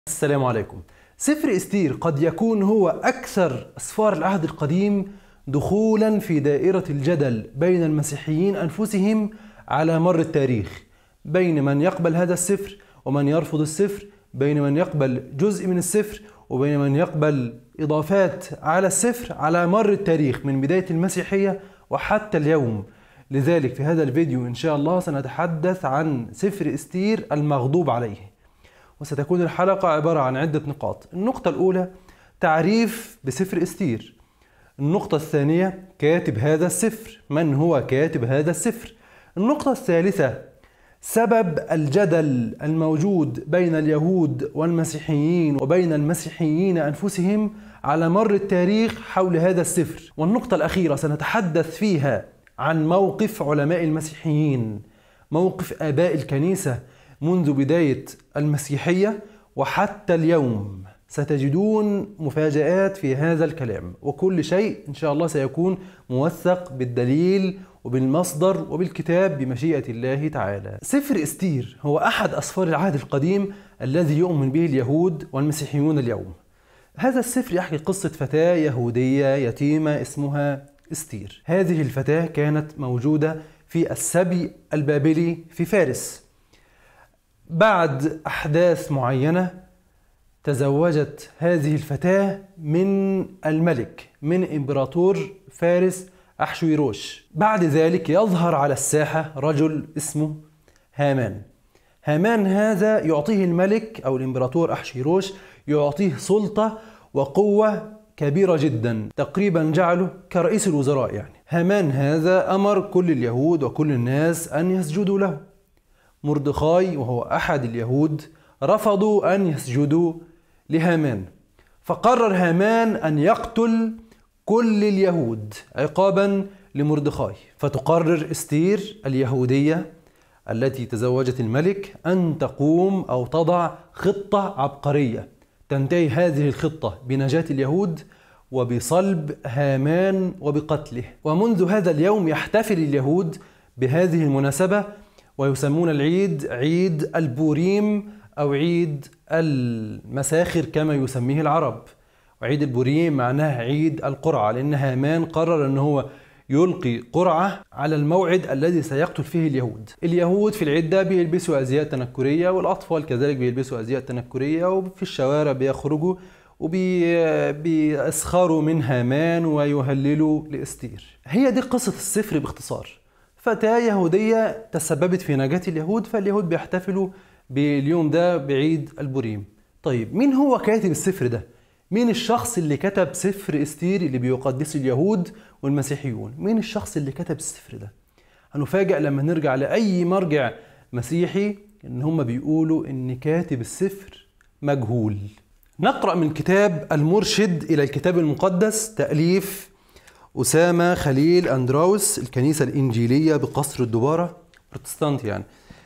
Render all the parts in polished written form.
السلام عليكم. سفر استير قد يكون هو أكثر أسفار العهد القديم دخولا في دائرة الجدل بين المسيحيين أنفسهم على مر التاريخ، بين من يقبل هذا السفر ومن يرفض السفر، بين من يقبل جزء من السفر وبين من يقبل إضافات على السفر على مر التاريخ من بداية المسيحية وحتى اليوم. لذلك في هذا الفيديو إن شاء الله سنتحدث عن سفر استير المغضوب عليه، وستكون الحلقة عبارة عن عدة نقاط. النقطة الأولى تعريف بسفر استير. النقطة الثانية كاتب هذا السفر، من هو كاتب هذا السفر. النقطة الثالثة سبب الجدل الموجود بين اليهود والمسيحيين وبين المسيحيين أنفسهم على مر التاريخ حول هذا السفر. والنقطة الأخيرة سنتحدث فيها عن موقف علماء المسيحيين، موقف آباء الكنيسة منذ بداية المسيحية وحتى اليوم. ستجدون مفاجآت في هذا الكلام، وكل شيء إن شاء الله سيكون موثق بالدليل وبالمصدر وبالكتاب بمشيئة الله تعالى. سفر استير هو أحد أسفار العهد القديم الذي يؤمن به اليهود والمسيحيون اليوم. هذا السفر يحكي قصة فتاة يهودية يتيمة اسمها استير. هذه الفتاة كانت موجودة في السبي البابلي في فارس. بعد أحداث معينة تزوجت هذه الفتاة من الملك، من إمبراطور فارس أحشويروش. بعد ذلك يظهر على الساحة رجل اسمه هامان. هامان هذا يعطيه الملك أو الإمبراطور أحشويروش، يعطيه سلطة وقوة كبيرة جدا، تقريبا جعله كرئيس الوزراء. يعني هامان هذا أمر كل اليهود وكل الناس أن يسجدوا له. مردخاي وهو أحد اليهود رفضوا أن يسجدوا لهامان، فقرر هامان أن يقتل كل اليهود عقابا لمردخاي. فتقرر استير اليهودية التي تزوجت الملك أن تقوم أو تضع خطة عبقرية تنتهي هذه الخطة بنجاة اليهود وبصلب هامان وبقتله. ومنذ هذا اليوم يحتفل اليهود بهذه المناسبة ويسمون العيد عيد البوريم أو عيد المساخر كما يسميه العرب. وعيد البوريم معناه عيد القرعة، لأن هامان قرر أنه هو يلقي قرعة على الموعد الذي سيقتل فيه اليهود. اليهود في العيد ده بيلبسوا أزياء تنكرية، والأطفال كذلك بيلبسوا أزياء تنكرية، وفي الشوارع بيخرجوا وبيسخروا من هامان ويهللوا لاستير. هي دي قصة السفر باختصار. فتاة يهودية تسببت في نجاة اليهود، فاليهود بيحتفلوا باليوم ده بعيد البوريم. طيب مين هو كاتب السفر ده؟ مين الشخص اللي كتب سفر استير اللي بيقدسه اليهود والمسيحيون؟ مين الشخص اللي كتب السفر ده؟ هنفاجأ لما نرجع لأي مرجع مسيحي إن هم بيقولوا إن كاتب السفر مجهول. نقرأ من كتاب المرشد إلى الكتاب المقدس، تأليف أسامة خليل أندراوس، الكنيسة الإنجيلية بقصر الدبارة، بروتستانت يعني.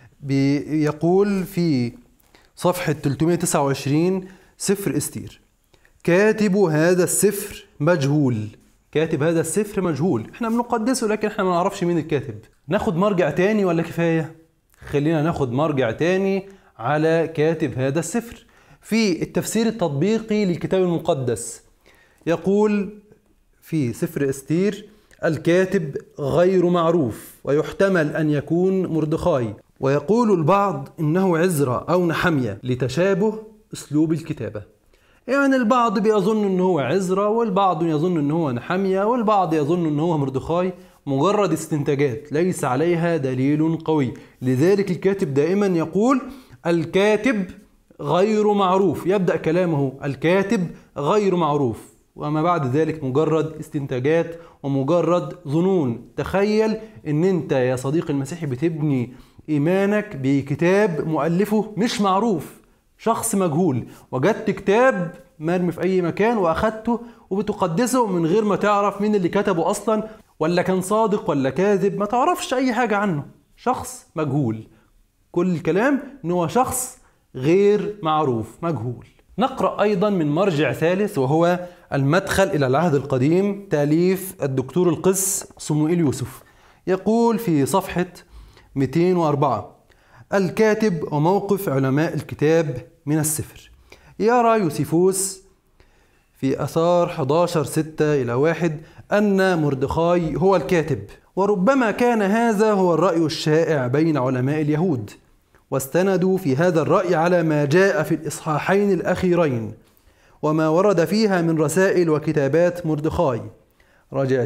بيقول في صفحة 329 سفر استير: كاتب هذا السفر مجهول. كاتب هذا السفر مجهول. احنا بنقدسه لكن احنا ما نعرفش مين الكاتب. ناخد مرجع تاني ولا كفاية؟ خلينا ناخد مرجع تاني على كاتب هذا السفر. في التفسير التطبيقي للكتاب المقدس يقول في سفر استير: الكاتب غير معروف، ويحتمل أن يكون مردخاي، ويقول البعض إنه عزرا أو نحمية لتشابه أسلوب الكتابة. يعني البعض بيظن إنه هو عزرا، والبعض يظن إنه هو نحمية، والبعض يظن إنه هو مردخاي. مجرد استنتاجات ليس عليها دليل قوي. لذلك الكاتب دائما يقول الكاتب غير معروف، يبدأ كلامه الكاتب غير معروف، وما بعد ذلك مجرد استنتاجات ومجرد ظنون. تخيل ان انت يا صديقي المسيحي بتبني ايمانك بكتاب مؤلفه مش معروف، شخص مجهول. وجدت كتاب مرمي في اي مكان واخدته وبتقدسه من غير ما تعرف مين اللي كتبه اصلا، ولا كان صادق ولا كاذب، ما تعرفش اي حاجة عنه، شخص مجهول. كل الكلام ان هو شخص غير معروف، مجهول. نقرأ أيضا من مرجع ثالث وهو المدخل إلى العهد القديم، تأليف الدكتور القس صموئيل يوسف. يقول في صفحة 204: الكاتب وموقف علماء الكتاب من السفر. يرى يوسيفوس في آثار 11:6-1 أن مردخاي هو الكاتب، وربما كان هذا هو الرأي الشائع بين علماء اليهود، واستندوا في هذا الرأي على ما جاء في الإصحاحين الأخيرين وما ورد فيها من رسائل وكتابات مردخاي، راجع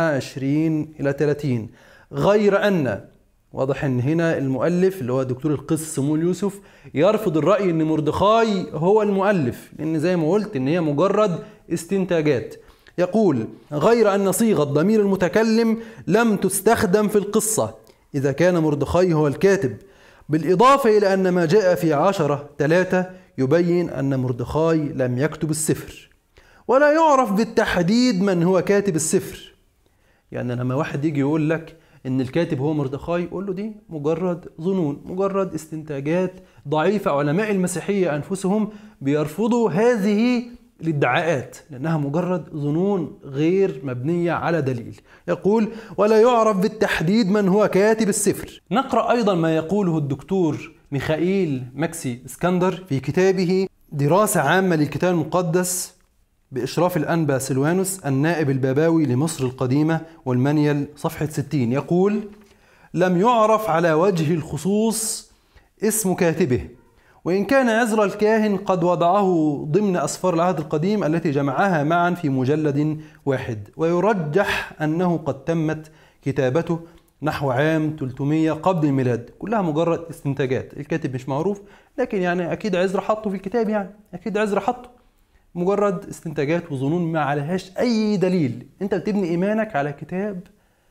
9:20-30. غير أن واضح ان هنا المؤلف اللي هو دكتور القس صموئيل يوسف يرفض الرأي ان مردخاي هو المؤلف، لان زي ما قلت ان هي مجرد استنتاجات. يقول: غير ان صيغة ضمير المتكلم لم تستخدم في القصة اذا كان مردخاي هو الكاتب، بالاضافة الى ان ما جاء في 10:3 يبين ان مردخاي لم يكتب السفر، ولا يعرف بالتحديد من هو كاتب السفر. يعني لما واحد يجي يقول لك ان الكاتب هو مردخاي، قول له دي مجرد ظنون، مجرد استنتاجات ضعيفة. علماء المسيحية انفسهم بيرفضوا هذه الادعاءات لانها مجرد ظنون غير مبنية على دليل. يقول: ولا يعرف بالتحديد من هو كاتب السفر. نقرأ ايضا ما يقوله الدكتور ميخائيل ماكسي اسكندر في كتابه دراسة عامة للكتاب المقدس بإشراف الأنبا سلوانوس النائب الباباوي لمصر القديمة والمنيل، صفحة 60. يقول: لم يعرف على وجه الخصوص اسم كاتبه، وإن كان عزرا الكاهن قد وضعه ضمن أسفار العهد القديم التي جمعها معا في مجلد واحد، ويرجح أنه قد تمت كتابته نحو عام 300 قبل الميلاد. كلها مجرد استنتاجات، الكاتب مش معروف، لكن يعني أكيد عزرا حطه في الكتاب، يعني أكيد عزرا حطه. مجرد استنتاجات وظنون ما عليهاش أي دليل. أنت بتبني إيمانك على كتاب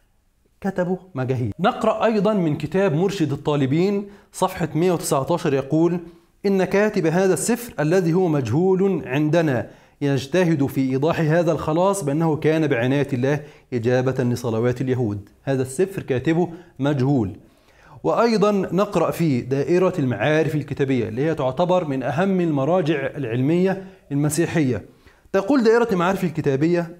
كتبه مجاهيل. نقرأ أيضا من كتاب مرشد الطالبين صفحة 119. يقول: إن كاتب هذا السفر الذي هو مجهول عندنا يجتهد في إيضاح هذا الخلاص بأنه كان بعناية الله إجابة لصلوات اليهود. هذا السفر كاتبه مجهول. وأيضا نقرأ في دائرة المعارف الكتابية اللي هي تعتبر من أهم المراجع العلمية المسيحية. تقول دائرة المعارف الكتابية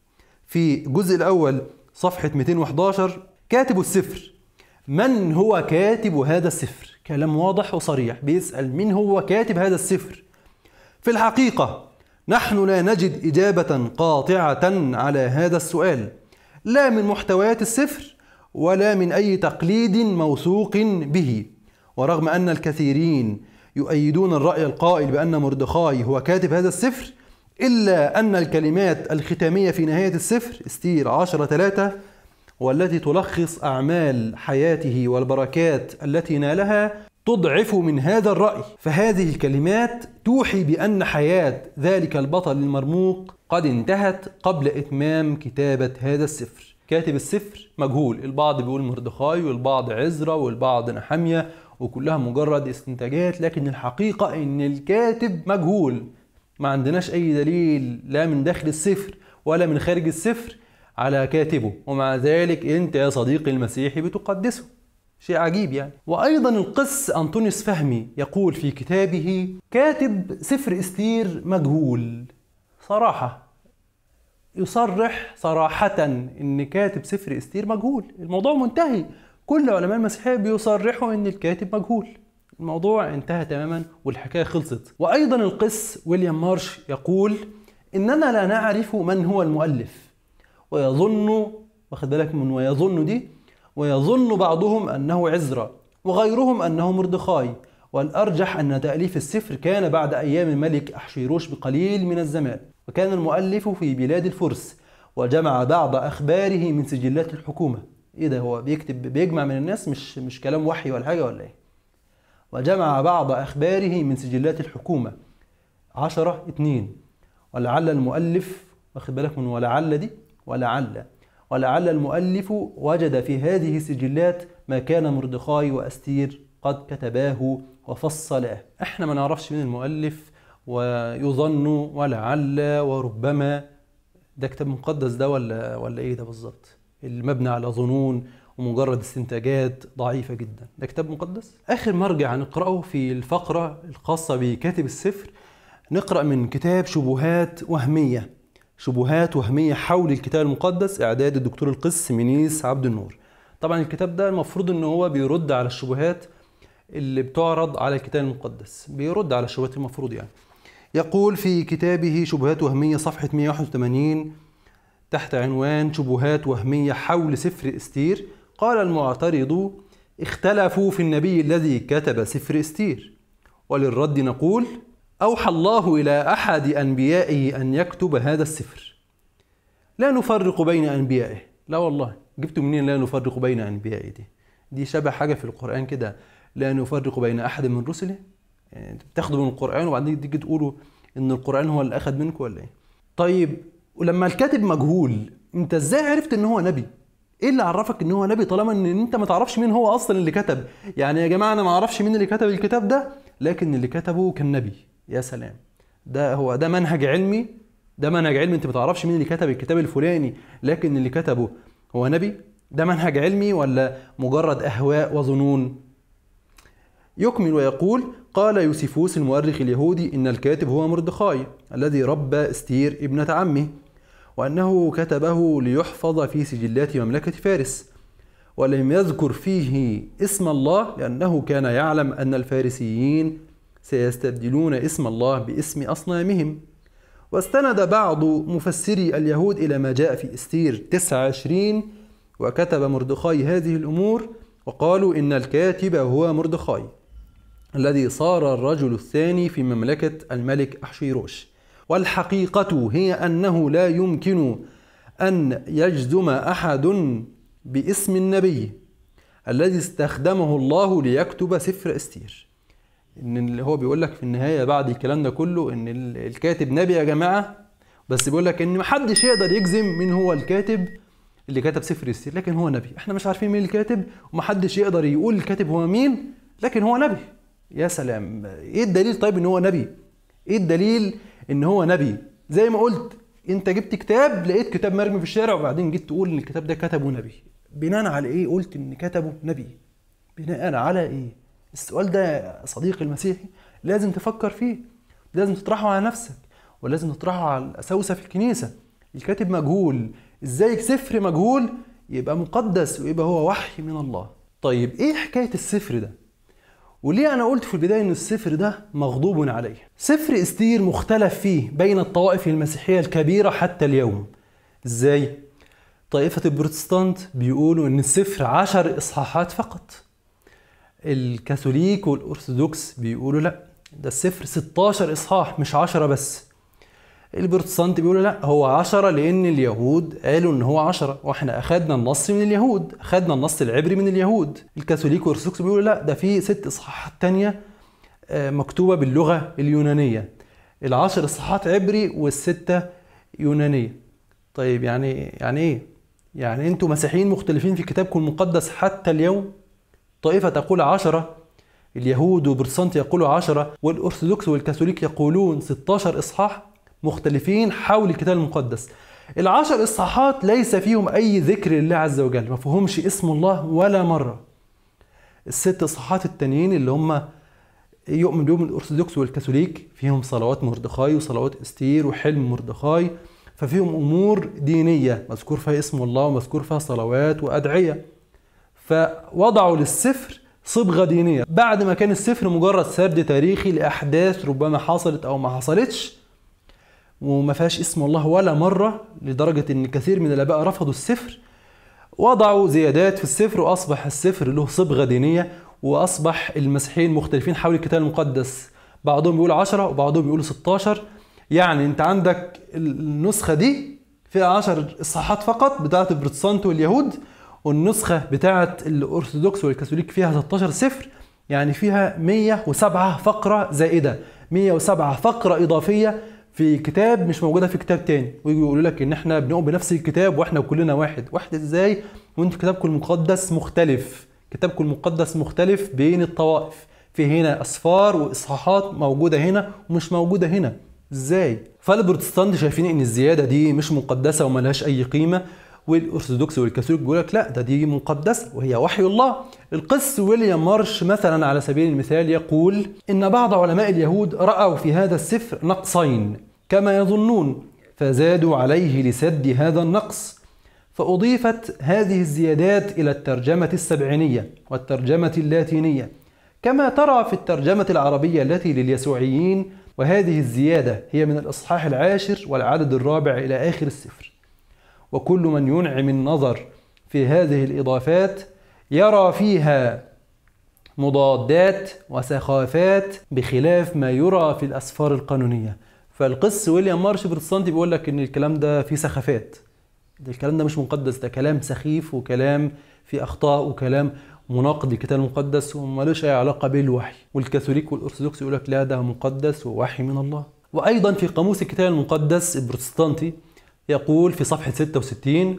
في الجزء الأول صفحة 211: كاتب السفر. من هو كاتب هذا السفر؟ كلام واضح وصريح، بيسأل من هو كاتب هذا السفر. في الحقيقة نحن لا نجد إجابة قاطعة على هذا السؤال، لا من محتويات السفر ولا من أي تقليد موثوق به. ورغم أن الكثيرين يؤيدون الرأي القائل بأن مردخاي هو كاتب هذا السفر، إلا أن الكلمات الختامية في نهاية السفر استير 10:3 والتي تلخص أعمال حياته والبركات التي نالها تضعف من هذا الرأي. فهذه الكلمات توحي بأن حياة ذلك البطل المرموق قد انتهت قبل إتمام كتابة هذا السفر. كاتب السفر مجهول، البعض بيقول مردخاي والبعض عزرا والبعض نحمية، وكلها مجرد استنتاجات، لكن الحقيقة ان الكاتب مجهول. ما عندناش اي دليل لا من داخل السفر ولا من خارج السفر على كاتبه، ومع ذلك انت يا صديقي المسيحي بتقدسه. شيء عجيب يعني. وايضا القس انطونيوس فهمي يقول في كتابه: كاتب سفر استير مجهول. صراحة يصرح صراحة ان كاتب سفر استير مجهول. الموضوع منتهي، كل علماء المسيحية بيصرحوا ان الكاتب مجهول. الموضوع انتهى تماما والحكاية خلصت. وايضا القس ويليام مارش يقول: اننا لا نعرف من هو المؤلف، ويظن، واخد بالك من ويظن دي، ويظن بعضهم انه عزرا وغيرهم انه مردخاي، والارجح ان تأليف السفر كان بعد ايام الملك احشيروش بقليل من الزمان، وكان المؤلف في بلاد الفرس، وجمع بعض اخباره من سجلات الحكومة. ايه ده، هو بيكتب بيجمع من الناس، مش كلام وحي ولا حاجة ولا ايه؟ وجمع بعض اخباره من سجلات الحكومة 10:2. ولعل المؤلف، واخد بالك من ولعل دي، ولعل المؤلف وجد في هذه السجلات ما كان مردخاي واستير قد كتباه وفصلاه. احنا ما نعرفش مين المؤلف، ويظن ولعل وربما. ده كتاب مقدس ده ولا ايه ده بالظبط؟ المبنى على ظنون ومجرد استنتاجات ضعيفة جدا. ده كتاب مقدس؟ آخر مرجع نقرأه في الفقرة الخاصة بكاتب السفر، نقرأ من كتاب شبهات وهمية. شبهات وهمية حول الكتاب المقدس، إعداد الدكتور القس منيس عبد النور. طبعا الكتاب ده المفروض إن هو بيرد على الشبهات اللي بتعرض على الكتاب المقدس، بيرد على الشبهات المفروض يعني. يقول في كتابه شبهات وهمية صفحة 181 تحت عنوان شبهات وهمية حول سفر استير، قال المعترض: اختلفوا في النبي الذي كتب سفر استير. وللرد نقول: أوحى الله إلى أحد أنبيائه أن يكتب هذا السفر، لا نفرق بين أنبيائه. لا والله، جبتوا منين لا نفرق بين أنبيائه؟ دي شبه حاجة في القرآن كده، لا نفرق بين أحد من رسله. يعني بتاخدوا من القرآن وبعدين تيجي تقولوا إن القرآن هو اللي أخذ منكم ولا إيه؟ طيب ولما الكاتب مجهول، أنت إزاي عرفت إن هو نبي؟ إيه اللي عرفك إن هو نبي طالما إن أنت ما تعرفش مين هو أصلا اللي كتب؟ يعني يا جماعة أنا ما أعرفش مين اللي كتب الكتاب ده، لكن اللي كتبه كان نبي. يا سلام، ده منهج علمي، ده منهج علمي. أنت ما تعرفش مين اللي كتب الكتاب الفلاني لكن اللي كتبه هو نبي؟ ده منهج علمي ولا مجرد أهواء وظنون؟ يكمل ويقول: قال يوسيفوس المؤرخ اليهودي إن الكاتب هو مردخاي الذي ربى استير ابنة عمه، وأنه كتبه ليحفظ في سجلات مملكة فارس، ولم يذكر فيه اسم الله لأنه كان يعلم أن الفارسيين سيستبدلون اسم الله باسم أصنامهم. واستند بعض مفسري اليهود إلى ما جاء في استير 29 وكتب مردخاي هذه الأمور، وقالوا إن الكاتب هو مردخاي الذي صار الرجل الثاني في مملكة الملك أحشيروش. والحقيقة هي أنه لا يمكن أن يجزم أحد باسم النبي الذي استخدمه الله ليكتب سفر استير. إن اللي هو بيقول لك في النهاية بعد الكلام ده كله إن الكاتب نبي يا جماعة، بس بيقول لك إن محدش يقدر يجزم مين هو الكاتب اللي كتب سفر استير، لكن هو نبي. احنا مش عارفين مين الكاتب ومحدش يقدر يقول الكاتب هو مين، لكن هو نبي. يا سلام، ايه الدليل طيب ان هو نبي؟ ايه الدليل ان هو نبي؟ زي ما قلت، انت جبت كتاب، لقيت كتاب مرمي في الشارع وبعدين جيت تقول ان الكتاب ده كتبه نبي. بناء على ايه قلت ان كتبه نبي؟ بناء على ايه؟ السؤال ده يا صديقي المسيحي لازم تفكر فيه، لازم تطرحه على نفسك، ولازم تطرحه على الأساوسة في الكنيسة. الكاتب مجهول، ازاي سفر مجهول يبقى مقدس ويبقى هو وحي من الله؟ طيب ايه حكاية السفر ده؟ وليه أنا قلت في البداية إن السفر ده مغضوب عليه؟ سفر استير مختلف فيه بين الطوائف المسيحية الكبيرة حتى اليوم. إزاي؟ طائفة البروتستانت بيقولوا إن السفر 10 إصحاحات فقط. الكاثوليك والأرثوذكس بيقولوا لأ، ده السفر 16 إصحاح مش 10 بس. البروتستانت بيقولوا لأ، هو 10 لأن اليهود قالوا إن هو 10 وإحنا أخدنا النص من اليهود، أخدنا النص العبري من اليهود. الكاثوليك والأرثوذكس بيقولوا لأ، ده في 6 إصحاحات تانية مكتوبة باللغة اليونانية. 10 إصحاحات عبري والستة يونانية. طيب يعني إيه؟ يعني أنتوا مسيحيين مختلفين في كتابكم المقدس حتى اليوم؟ طائفة تقول 10، اليهود والبروتستانت يقولوا 10، والأرثوذكس والكاثوليك يقولون 16 إصحاح مختلفين حول الكتاب المقدس. 10 إصحاحات ليس فيهم أي ذكر لله عز وجل، ما فيهمش اسم الله ولا مرة. ال6 إصحاحات التانيين اللي هم يؤمن بهم الأرثوذكس والكاثوليك فيهم صلوات مردخاي وصلوات استير وحلم مردخاي، ففيهم أمور دينية مذكور فيها اسم الله ومذكور فيها صلوات وأدعية. فوضعوا للسفر صبغة دينية بعد ما كان السفر مجرد سرد تاريخي لأحداث ربما حصلت أو ما حصلتش، وما فيهاش اسم الله ولا مرة، لدرجة ان كثير من الآباء رفضوا السفر. وضعوا زيادات في السفر وأصبح السفر له صبغة دينية، وأصبح المسيحيين مختلفين حول الكتاب المقدس، بعضهم بيقول 10 وبعضهم بيقول 16. يعني انت عندك النسخة دي فيها 10 إصحاحات فقط بتاعة البروتستانت واليهود، والنسخة بتاعة الأرثوذكس والكاثوليك فيها 16 سفر، يعني فيها 107 فقرة زائدة، 107 فقرة إضافية في كتاب مش موجودة في كتاب تاني. ويجوا يقولوا لك ان احنا بنؤمن بنفس الكتاب واحنا كلنا واحد. ازاي وانتوا كتابكم المقدس مختلف؟ كتابكم المقدس مختلف بين الطوائف، في هنا أسفار وإصحاحات موجودة هنا ومش موجودة هنا. ازاي؟ فالبروتستانت شايفين ان الزيادة دي مش مقدسة وملهاش اي قيمة، والأرثوذكس والكاثوليك بيقول لك لا، دي مقدسة وهي وحي الله. القس ويليام مارش مثلا على سبيل المثال يقول إن بعض علماء اليهود رأوا في هذا السفر نقصين كما يظنون، فزادوا عليه لسد هذا النقص، فأضيفت هذه الزيادات إلى الترجمة السبعينية والترجمة اللاتينية، كما ترى في الترجمة العربية التي لليسوعيين وهذه الزيادة هي من الإصحاح 10 والعدد 4 إلى آخر السفر. وكل من ينعم النظر في هذه الإضافات يرى فيها مضادات وسخافات بخلاف ما يرى في الأسفار القانونية. فالقس ويليام مارش بروتستانتي بيقول لك إن الكلام ده فيه سخافات، الكلام ده مش مقدس، ده كلام سخيف وكلام فيه أخطاء وكلام مناقض للكتاب المقدس ومالوش أي علاقة بالوحي. والكاثوليك والأرثوذكس يقول لك لا، ده مقدس ووحي من الله. وأيضا في قاموس الكتاب المقدس البروتستانتي يقول في صفحة 66: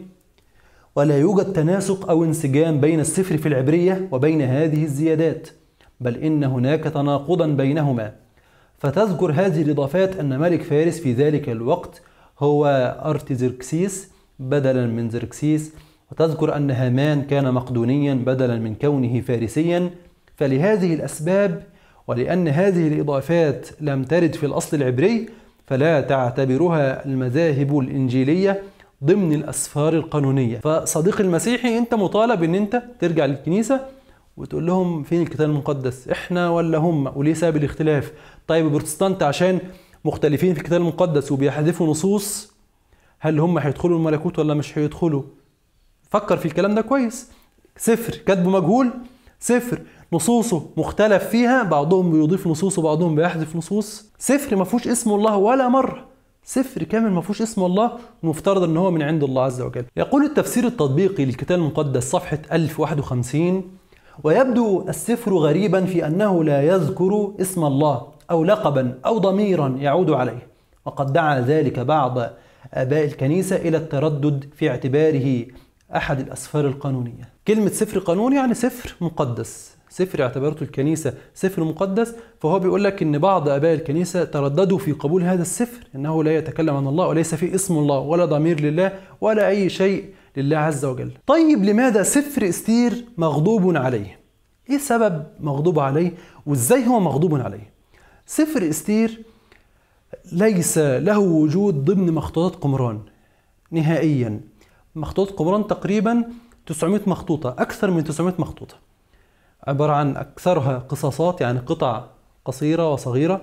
ولا يوجد تناسق أو انسجام بين السفر في العبرية وبين هذه الزيادات، بل إن هناك تناقضا بينهما. فتذكر هذه الإضافات أن ملك فارس في ذلك الوقت هو أرتزركسيس بدلا من زركسيس، وتذكر أن هامان كان مقدونيا بدلا من كونه فارسيا. فلهذه الأسباب ولأن هذه الإضافات لم ترد في الأصل العبري، فلا تعتبرها المذاهب الإنجيلية ضمن الأسفار القانونية. فصديقي المسيحي، أنت مطالب أن أنت ترجع للكنيسة وتقول لهم فين الكتاب المقدس، إحنا ولا هم، وليه سبب الاختلاف. طيب البروتستانت عشان مختلفين في الكتاب المقدس وبيحذفوا نصوص، هل هم هيدخلوا الملكوت ولا مش هيدخلوا؟ فكر في الكلام ده كويس. سفر كاتبه مجهول، سفر نصوصه مختلف فيها، بعضهم بيضيف نصوص وبعضهم بيحذف نصوص، سفر ما فيهوش اسم الله ولا مرة، سفر كامل ما فيهوش اسم الله، ومفترض ان هو من عند الله عز وجل. يقول التفسير التطبيقي للكتاب المقدس صفحة 1051: ويبدو السفر غريبا في أنه لا يذكر اسم الله أو لقبا أو ضميرا يعود عليه، وقد دعا ذلك بعض آباء الكنيسة إلى التردد في اعتباره أحد الأسفار القانونية. كلمة سفر قانوني يعني سفر مقدس، سفر اعتبرته الكنيسة سفر مقدس، فهو بيقول لك إن بعض آباء الكنيسة ترددوا في قبول هذا السفر، إنه لا يتكلم عن الله وليس فيه اسم الله ولا ضمير لله ولا أي شيء لله عز وجل. طيب لماذا سفر استير مغضوب عليه؟ إيه سبب مغضوب عليه؟ وإزاي هو مغضوب عليه؟ سفر استير ليس له وجود ضمن مخطوطات قمران نهائيا. مخطوطات قمران تقريبا 900 مخطوطة، أكثر من 900 مخطوطة، عبارة عن أكثرها قصاصات يعني قطع قصيرة وصغيرة،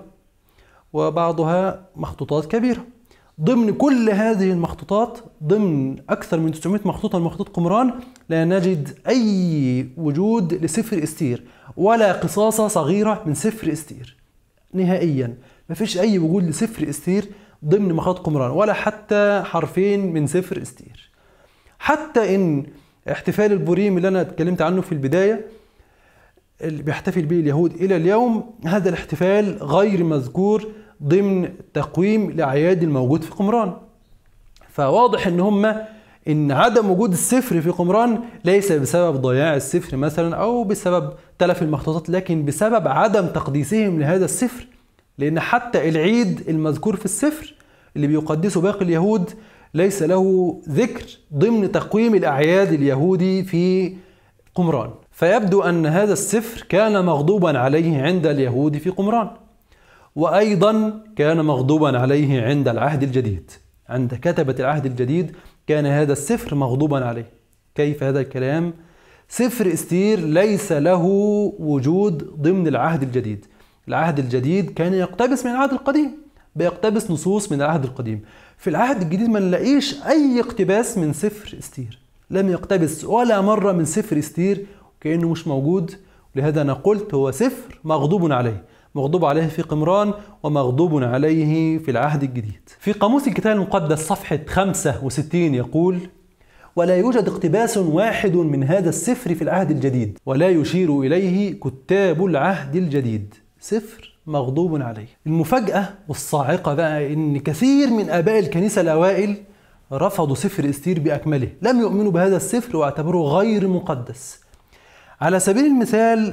وبعضها مخطوطات كبيرة. ضمن كل هذه المخطوطات، ضمن أكثر من 900 مخطوطة من مخطوط قمران، لا نجد أي وجود لسفر استير ولا قصاصة صغيرة من سفر استير نهائيا. ما فيش أي وجود لسفر استير ضمن مخطوطات قمران، ولا حتى حرفين من سفر استير. حتى إن احتفال البوريم اللي أنا اتكلمت عنه في البداية اللي بيحتفل به اليهود إلى اليوم، هذا الاحتفال غير مذكور ضمن تقويم الأعياد الموجود في قمران. فواضح إن عدم وجود السفر في قمران ليس بسبب ضياع السفر مثلا أو بسبب تلف المخطوطات، لكن بسبب عدم تقديسهم لهذا السفر. لأن حتى العيد المذكور في السفر اللي بيقدسه باقي اليهود ليس له ذكر ضمن تقويم الأعياد اليهودي في قمران. فيبدو أن هذا السفر كان مغضوبا عليه عند اليهود في قمران، وأيضا كان مغضوبا عليه عند العهد الجديد. عند كتبة العهد الجديد كان هذا السفر مغضوبا عليه. كيف هذا الكلام؟ سفر استير ليس له وجود ضمن العهد الجديد. العهد الجديد كان يقتبس من العهد القديم، بيقتبس نصوص من العهد القديم. في العهد الجديد ما نلاقيش أي اقتباس من سفر استير، لم يقتبس ولا مرة من سفر استير، كأنه مش موجود. لهذا أنا قلت هو سفر مغضوب عليه، مغضوب عليه في قمران ومغضوب عليه في العهد الجديد. في قاموس الكتاب المقدس صفحة 65 يقول: ولا يوجد اقتباس واحد من هذا السفر في العهد الجديد، ولا يشير إليه كتاب العهد الجديد. سفر مغضوب عليه. المفاجأة والصاعقة بقى إن كثير من آباء الكنيسة الأوائل رفضوا سفر استير بأكمله، لم يؤمنوا بهذا السفر واعتبروه غير مقدس. على سبيل المثال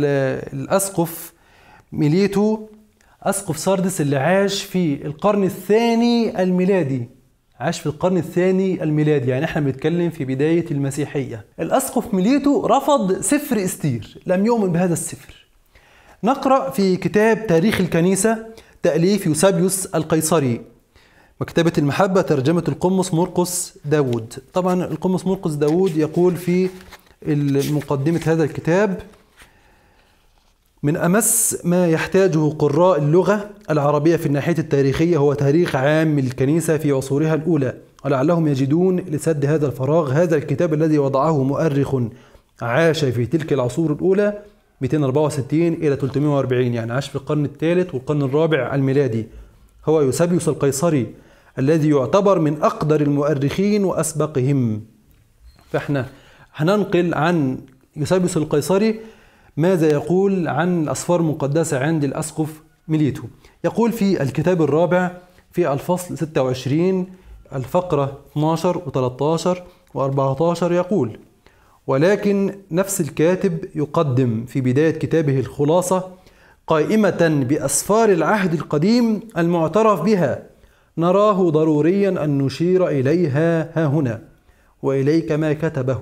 الأسقف ميليتو، أسقف ساردس اللي عاش في القرن الثاني الميلادي، عاش في القرن الثاني الميلادي، يعني احنا بنتكلم في بداية المسيحية. الأسقف ميليتو رفض سفر استير، لم يؤمن بهذا السفر. نقرأ في كتاب تاريخ الكنيسة تأليف يوسابيوس القيصري، مكتبة المحبة، ترجمة القمص مرقس داود. طبعا القمص مرقس داود يقول في مقدمة هذا الكتاب: من أمس ما يحتاجه قراء اللغة العربية في الناحية التاريخية هو تاريخ عام للكنيسة في عصورها الأولى، ولعلهم يجدون لسد هذا الفراغ هذا الكتاب الذي وضعه مؤرخ عاش في تلك العصور الأولى 264 إلى 340، يعني عاش في القرن الثالث والقرن الرابع الميلادي. هو يوسبيوس القيصري الذي يعتبر من أقدر المؤرخين وأسبقهم. فإحنا هننقل عن يوسبيوس القيصري ماذا يقول عن الأسفار المقدسة عند الأسقف ميليتو. يقول في الكتاب الرابع في الفصل 26 الفقرة 12 و13 و14 يقول: ولكن نفس الكاتب يقدم في بداية كتابه الخلاصة قائمة بأسفار العهد القديم المعترف بها نراه ضروريا أن نشير إليها ها هنا وإليك ما كتبه.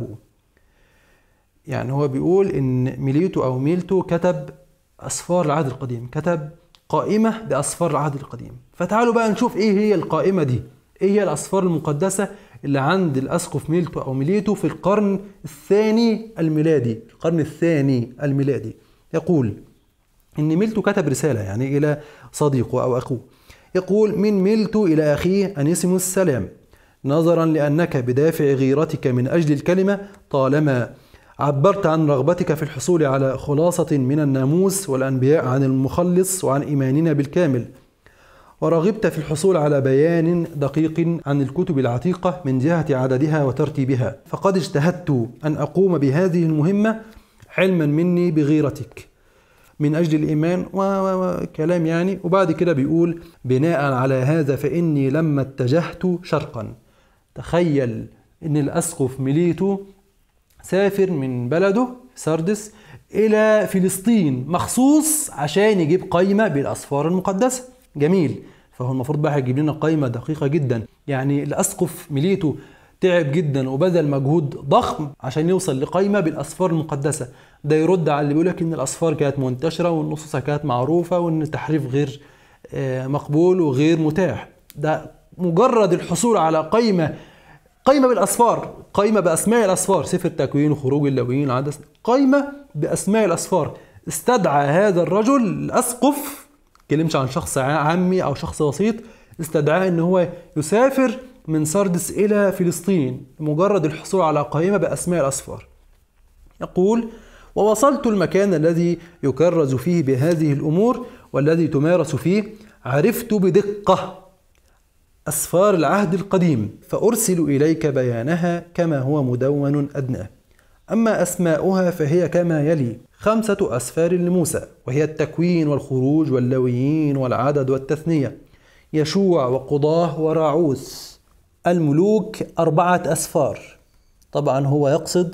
يعني هو بيقول إن ميليتو أو ميلتو كتب أسفار العهد القديم، كتب قائمة بأسفار العهد القديم. فتعالوا بقى نشوف إيه هي القائمة دي، إيه هي الأسفار المقدسة اللي عند الأسقف ميلتو أو ميليتو في القرن الثاني الميلادي. القرن الثاني الميلادي يقول إن ميلتو كتب رسالة يعني إلى صديقه أو أخوه، يقول: من ميلتو إلى أخيه أنيسيموس السلام، نظرا لأنك بدافع غيرتك من أجل الكلمة طالما عبرت عن رغبتك في الحصول على خلاصة من الناموس والأنبياء عن المخلص وعن إيماننا بالكامل، ورغبت في الحصول على بيان دقيق عن الكتب العتيقة من جهة عددها وترتيبها، فقد اجتهدت أن أقوم بهذه المهمة علما مني بغيرتك من أجل الإيمان وكلام يعني. وبعد كده بيقول: بناء على هذا فإني لما اتجهت شرقا. تخيل إن الأسقف ميليتو سافر من بلده ساردس إلى فلسطين مخصوص عشان يجيب قائمة بالأسفار المقدسة. جميل. فهو المفروض بقى يجيب لنا قائمة دقيقة جدا. يعني الأسقف ميليتو تعب جدا وبذل مجهود ضخم عشان يوصل لقائمة بالأسفار المقدسة. ده يرد على اللي بيقولك إن الأسفار كانت منتشرة والنصوص كانت معروفة وإن التحريف غير مقبول وغير متاح. ده مجرد الحصول على قائمة بالأسفار، قائمة بأسماء الأسفار، سفر التكوين وخروج اللاويين وعدد، قائمة بأسماء الأسفار. استدعى هذا الرجل الأسقف، كلمش عن شخص عامي أو شخص بسيط، استدعاه إن هو يسافر من ساردس إلى فلسطين مجرد الحصول على قائمة بأسماء الأسفار. يقول: ووصلت المكان الذي يكرز فيه بهذه الأمور والذي تمارس فيه، عرفت بدقة أسفار العهد القديم، فأرسل إليك بيانها كما هو مدون أدناه. أما أسماؤها فهي كما يلي: 5 أسفار لموسى، وهي التكوين والخروج واللاويين والعدد والتثنية، يشوع وقضاه وراعوث. الملوك 4 أسفار، طبعا هو يقصد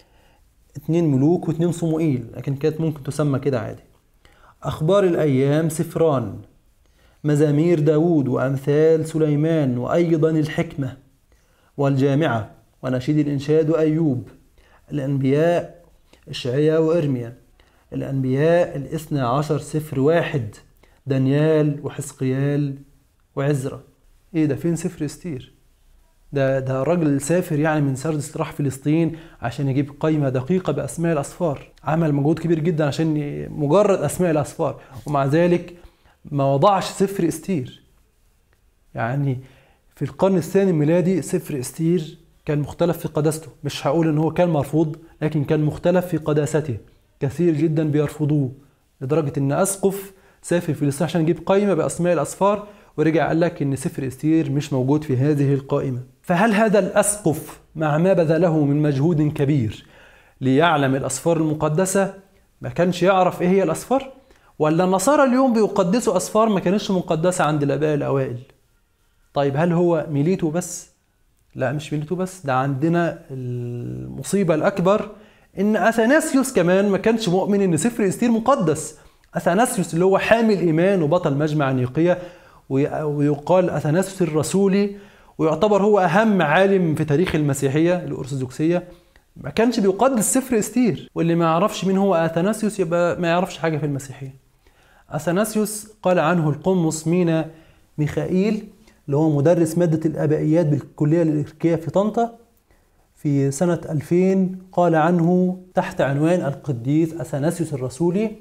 2 ملوك و2 صموئيل، لكن كانت ممكن تسمى كده عادي. أخبار الأيام سفران، مزامير داود وأمثال سليمان، وأيضا الحكمة والجامعة ونشيد الإنشاد وأيوب. الأنبياء إشعياء وإرميا. الأنبياء 12 سفر واحد، دانيال وحزقيال وعزرا. إيه ده؟ فين سفر استير؟ ده راجل سافر يعني من ساردس راح فلسطين عشان يجيب قائمة دقيقة بأسماء الأسفار، عمل مجهود كبير جدا عشان مجرد أسماء الأسفار، ومع ذلك ما وضعش سفر استير. يعني في القرن الثاني الميلادي سفر استير كان مختلف في قداسته، مش هقول ان هو كان مرفوض، لكن كان مختلف في قداسته، كثير جدا بيرفضوه، لدرجة ان اسقف سافر فلسطين عشان يجيب قائمة بأسماء الأسفار ورجع قال لك ان سفر استير مش موجود في هذه القائمة. فهل هذا الأسقف مع ما بذله من مجهود كبير ليعلم الأسفار المقدسة ما كانش يعرف ايه هي الأسفار؟ ولا النصارى اليوم بيقدسوا أسفار ما كانتش مقدسة عند الآباء الأوائل؟ طيب هل هو ميليتو بس؟ لا، مش ميليتو بس، ده عندنا المصيبة الأكبر إن أثناسيوس كمان ما كانش مؤمن إن سفر استير مقدس. أثناسيوس اللي هو حامل إيمان وبطل مجمع نيقية، ويقال أثناسيوس الرسولي، ويعتبر هو أهم عالم في تاريخ المسيحية الأرثوذكسية، ما كانش بيقدس سفر استير. واللي ما يعرفش مين هو أثناسيوس يبقى ما يعرفش حاجة في المسيحية. أثناسيوس قال عنه القمص مينا ميخائيل اللي هو مدرس مادة الآبائيات بالكلية الإلكتريكية في طنطا في سنة 2000، قال عنه تحت عنوان القديس أثناسيوس الرسولي: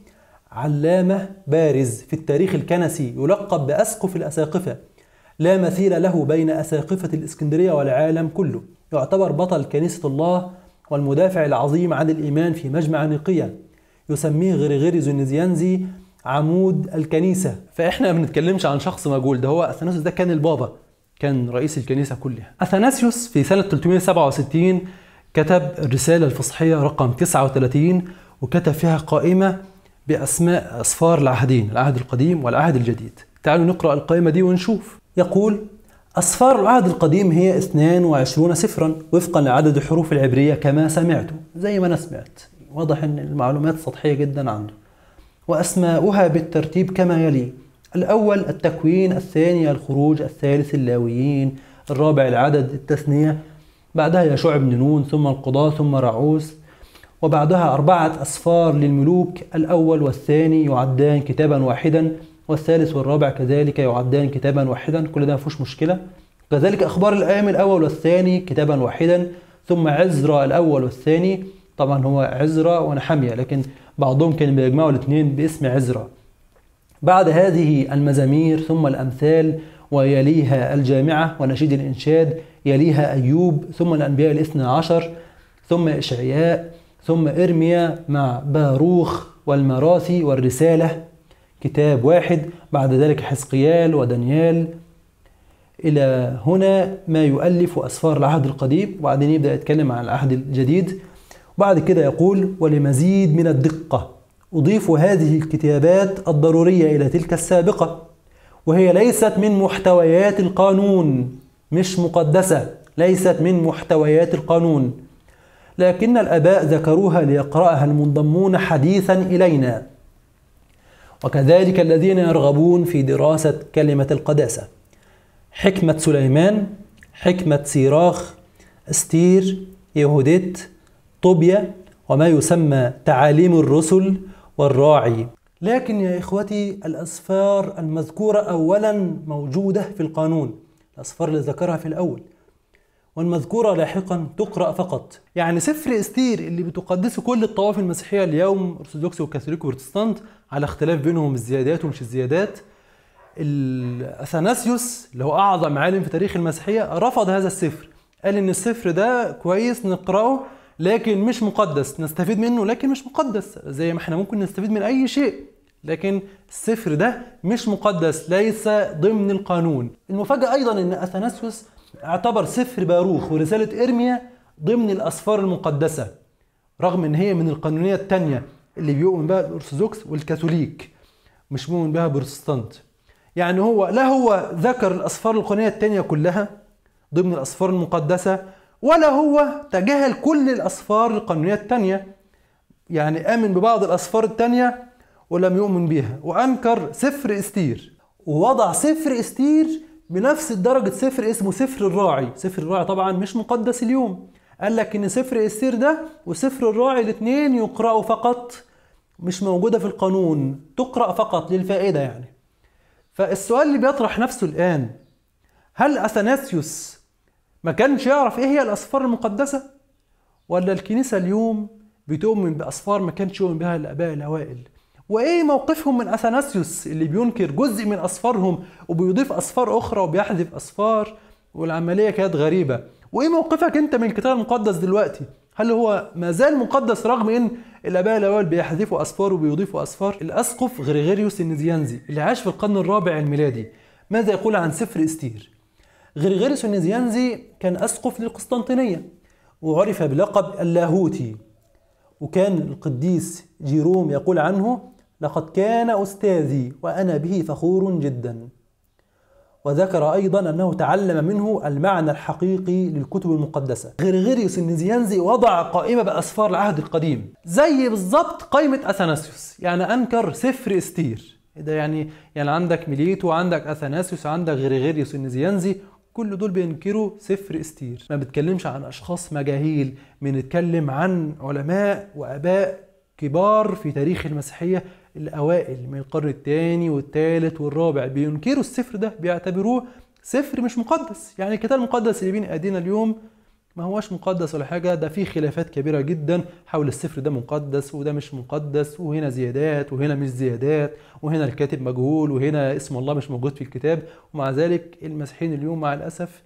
علامة بارز في التاريخ الكنسي، يلقب بأسقف الأساقفة، لا مثيل له بين أساقفة الإسكندرية والعالم كله. يعتبر بطل كنيسة الله والمدافع العظيم عن الإيمان في مجمع نيقية. يسميه غريغوريوس النيزيانزي عمود الكنيسة. فإحنا ما بنتكلمش عن شخص مجهول، ده هو أثناسيوس، ده كان البابا، كان رئيس الكنيسة كلها. أثناسيوس في سنة 367 كتب الرسالة الفصحية رقم 39، وكتب فيها قائمة بأسماء أسفار العهدين، العهد القديم والعهد الجديد. تعالوا نقرأ القائمة دي ونشوف. يقول: أسفار العهد القديم هي 22 سفرا وفقا لعدد الحروف العبرية كما سمعت، زي ما أنا سمعت، واضح أن المعلومات سطحية جدا عنده. وأسماؤها بالترتيب كما يلي: الأول التكوين، الثاني الخروج، الثالث اللاويين، الرابع العدد التثنية، بعدها يشوع بن نون، ثم القضاة، ثم رعوس، وبعدها 4 أسفار للملوك، الأول والثاني يعدان كتابا واحدا، والثالث والرابع كذلك يعدان كتابا واحدا، كل ده مفيش مشكلة. كذلك أخبار الأيام الأول والثاني كتابا واحدا، ثم عزرا الأول والثاني، طبعا هو عزرا ونحمية، لكن بعضهم كانوا بيجمعوا الاثنين باسم عزرا. بعد هذه المزامير ثم الأمثال، ويليها الجامعة ونشيد الإنشاد، يليها أيوب، ثم الأنبياء ال12، ثم إشعياء، ثم إرميا مع باروخ والمراثي والرسالة، كتاب واحد. بعد ذلك حزقيال ودانيال. إلى هنا ما يؤلف أسفار العهد القديم، وبعدين يبدأ يتكلم عن العهد الجديد. وبعد كده يقول: ولمزيد من الدقة أضيف هذه الكتابات الضرورية إلى تلك السابقة، وهي ليست من محتويات القانون، مش مقدسة، ليست من محتويات القانون، لكن الآباء ذكروها ليقرأها المنضمون حديثا إلينا، وكذلك الذين يرغبون في دراسة كلمة القداسة. حكمة سليمان، حكمة سيراخ، استير، يهوديت، طوبيا، وما يسمى تعاليم الرسل، والراعي. لكن يا إخوتي، الأسفار المذكورة أولا موجودة في القانون، الأسفار اللي ذكرها في الأول، والمذكورة لاحقا تقرأ فقط. يعني سفر استير اللي بتقدسه كل الطوائف المسيحية اليوم، أرثوذكس وكاثوليك وبروتستانت، على اختلاف بينهم الزيادات ومش الزيادات، أثناسيوس اللي هو أعظم عالم في تاريخ المسيحية رفض هذا السفر، قال إن السفر ده كويس نقرأه لكن مش مقدس، نستفيد منه لكن مش مقدس، زي ما احنا ممكن نستفيد من أي شيء، لكن السفر ده مش مقدس، ليس ضمن القانون. المفاجأة أيضا إن أثناسيوس اعتبر سفر باروخ ورسالة إرميا ضمن الأسفار المقدسة، رغم إن هي من القانونية التانية اللي بيؤمن بها الأرثوذكس والكاثوليك، مش مؤمن بها بروتستانت. يعني هو ذكر الأسفار القانونية التانية كلها ضمن الأسفار المقدسة، ولا هو تجاهل كل الأسفار القانونية التانية، يعني آمن ببعض الأسفار التانية ولم يؤمن بها، وأنكر سفر استير، ووضع سفر استير بنفس درجة سفر اسمه سفر الراعي. سفر الراعي طبعا مش مقدس اليوم، قال لك إن سفر استير ده وسفر الراعي الاثنين يقرأوا فقط، مش موجودة في القانون، تقرأ فقط للفائدة يعني. فالسؤال اللي بيطرح نفسه الآن، هل أثناسيوس ما كانش يعرف إيه هي الأسفار المقدسة؟ ولا الكنيسة اليوم بتؤمن بأسفار ما كانش يؤمن بها الآباء الأوائل؟ وإيه موقفهم من أثناسيوس اللي بينكر جزء من أسفارهم وبيضيف أسفار أخرى وبيحذف أسفار، والعملية كانت غريبة؟ وإيه موقفك أنت من الكتاب المقدس دلوقتي؟ هل هو ما زال مقدس رغم إن الآباء الأوائل بيحذفوا أسفار وبيضيفوا أسفار؟ الأسقف غريغوريوس النيزيانزي اللي عاش في القرن الرابع الميلادي ماذا يقول عن سفر استير؟ غريغوريوس النيزيانزي كان أسقف للقسطنطينية وعرف بلقب اللاهوتي، وكان القديس جيروم يقول عنه: لقد كان أستاذي وأنا به فخور جدا. وذكر أيضا أنه تعلم منه المعنى الحقيقي للكتب المقدسة. غريغوريوس النيزيانزي وضع قائمة بأسفار العهد القديم زي بالضبط قائمة أثناسيوس، يعني أنكر سفر استير. ده يعني عندك ميليتو وعندك أثناسيوس وعندك غريغوريوس النيزيانزي، كل دول بينكروا سفر استير. ما بتكلمش عن أشخاص مجاهيل، بنتكلم عن علماء وآباء كبار في تاريخ المسيحية الأوائل من القرن الثاني والثالث والرابع، بينكروا السفر ده، بيعتبروه سفر مش مقدس. يعني الكتاب المقدس اللي بين أيدينا اليوم ما هوش مقدس ولا حاجة، ده فيه خلافات كبيرة جدا حول السفر ده مقدس وده مش مقدس، وهنا زيادات وهنا مش زيادات، وهنا الكاتب مجهول وهنا اسم الله مش موجود في الكتاب. ومع ذلك المسيحيين اليوم مع الأسف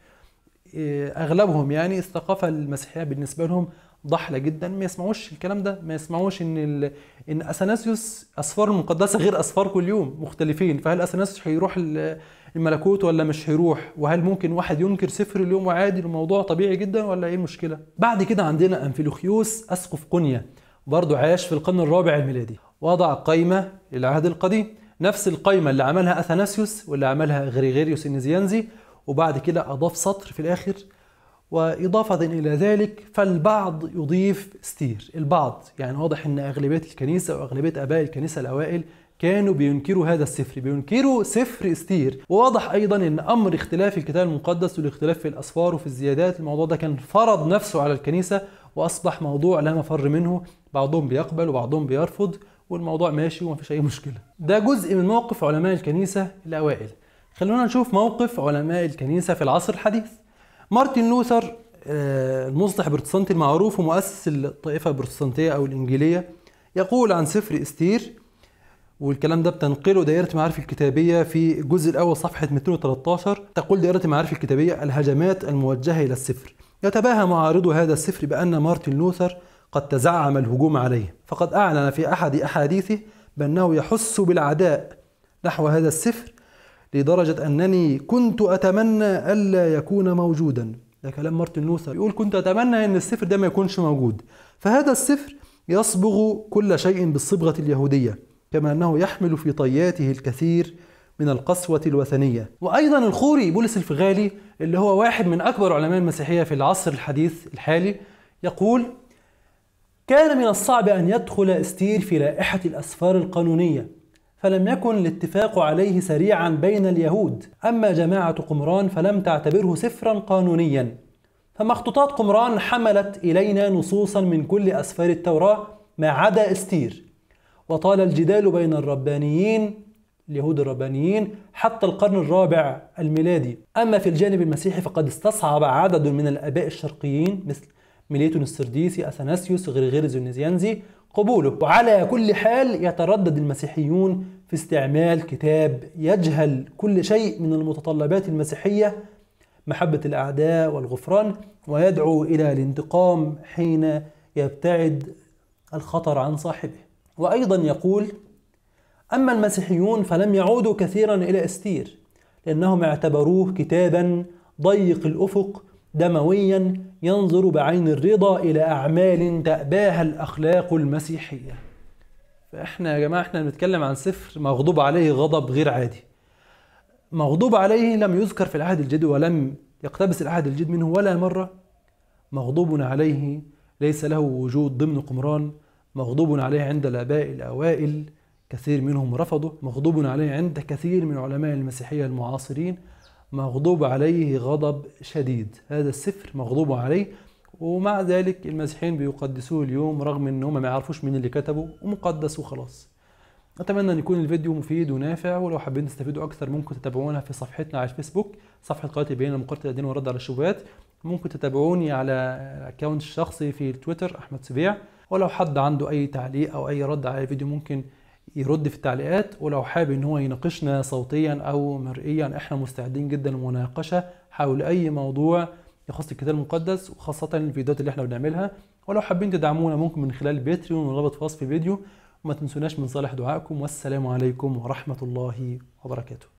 أغلبهم يعني الثقافة المسيحية بالنسبة لهم ضحلة جدا، ما يسمعوش الكلام ده، ما يسمعوش ان اثناسيوس اسفار المقدسه غير اسفار كل يوم مختلفين، فهل اثناسيوس هيروح الملكوت ولا مش هيروح؟ وهل ممكن واحد ينكر سفر اليوم وعادي الموضوع طبيعي جدا ولا ايه المشكله؟ بعد كده عندنا أنفيلوخيوس اسقف قونيا، برضه عاش في القرن الرابع الميلادي، وضع قائمه للعهد القديم، نفس القائمه اللي عملها اثناسيوس واللي عملها غريغوريوس النزيانزي، وبعد كده اضاف سطر في الاخر. وإضافة إلى ذلك فالبعض يضيف ستير، البعض يعني واضح أن أغلبية الكنيسة وأغلبية آباء الكنيسة الأوائل كانوا بينكروا هذا السفر، بينكروا سفر ستير. وواضح أيضا أن أمر اختلاف الكتاب المقدس والاختلاف في الأسفار وفي الزيادات، الموضوع ده كان فرض نفسه على الكنيسة وأصبح موضوع لا مفر منه، بعضهم بيقبل وبعضهم بيرفض والموضوع ماشي ومفيش أي مشكلة. ده جزء من موقف علماء الكنيسة الأوائل. خلونا نشوف موقف علماء الكنيسة في العصر الحديث. مارتن لوثر المصلح البروتستانتي المعروف ومؤسس الطائفة البروتستانتية أو الإنجيلية يقول عن سفر استير، والكلام ده بتنقله دائرة المعارف الكتابية في الجزء الأول صفحة 213. تقول دائرة المعارف الكتابية: الهجمات الموجهة إلى السفر. يتباهى معارضو هذا السفر بأن مارتن لوثر قد تزعم الهجوم عليه، فقد أعلن في أحد أحاديثه بأنه يحس بالعداء نحو هذا السفر لدرجة أنني كنت أتمنى ألا يكون موجودا. ده كلام مارتن لوثر، يقول كنت أتمنى أن السفر ده ما يكونش موجود. فهذا السفر يصبغ كل شيء بالصبغة اليهودية، كما أنه يحمل في طياته الكثير من القسوة الوثنية. وأيضا الخوري بولس الفغالي اللي هو واحد من أكبر علماء المسيحية في العصر الحديث الحالي يقول: كان من الصعب أن يدخل استير في لائحة الأسفار القانونية، فلم يكن الاتفاق عليه سريعا بين اليهود. أما جماعة قمران فلم تعتبره سفرا قانونيا، فمخطوطات قمران حملت إلينا نصوصا من كل أسفار التوراة ما عدا استير. وطال الجدال بين الربانيين اليهود الربانيين حتى القرن الرابع الميلادي. أما في الجانب المسيحي فقد استصعب عدد من الآباء الشرقيين مثل ميليتون السرديسي، أثناسيوس، غريغوريوس النزيانزي قبوله. وعلى كل حال يتردد المسيحيون في استعمال كتاب يجهل كل شيء من المتطلبات المسيحية، محبة الأعداء والغفران، ويدعو إلى الانتقام حين يبتعد الخطر عن صاحبه. وأيضا يقول: أما المسيحيون فلم يعودوا كثيرا إلى استير لأنهم اعتبروه كتابا ضيق الأفق دمويا ينظر بعين الرضا إلى أعمال تأباها الأخلاق المسيحية. فإحنا يا جماعة إحنا بنتكلم عن سفر مغضوب عليه غضب غير عادي، مغضوب عليه لم يذكر في العهد الجديد ولم يقتبس العهد الجديد منه ولا مرة، مغضوب عليه ليس له وجود ضمن قمران، مغضوب عليه عند الآباء الأوائل كثير منهم رفضه، مغضوب عليه عند كثير من علماء المسيحية المعاصرين، مغضوب عليه غضب شديد. هذا السفر مغضوب عليه، ومع ذلك المسيحيين بيقدسوه اليوم رغم ان هم ما يعرفوش مين اللي كتبه، ومقدس وخلاص. اتمنى ان يكون الفيديو مفيد ونافع، ولو حابين تستفيدوا اكثر ممكن تتابعونا في صفحتنا على الفيسبوك، صفحة قناة البيان لمقارنة الدين والرد على الشبهات. ممكن تتابعوني على الاكونت الشخصي في تويتر احمد سبيع، ولو حد عنده اي تعليق او اي رد على الفيديو ممكن يرد في التعليقات، ولو حابب ان هو يناقشنا صوتيا او مرئيا احنا مستعدين جدا للمناقشه حول اي موضوع يخص الكتاب المقدس، وخاصه الفيديوهات اللي احنا بنعملها. ولو حابين تدعمونا ممكن من خلال باتريون والرابط في وصف الفيديو. وما تنسوناش من صالح دعائكم، والسلام عليكم ورحمه الله وبركاته.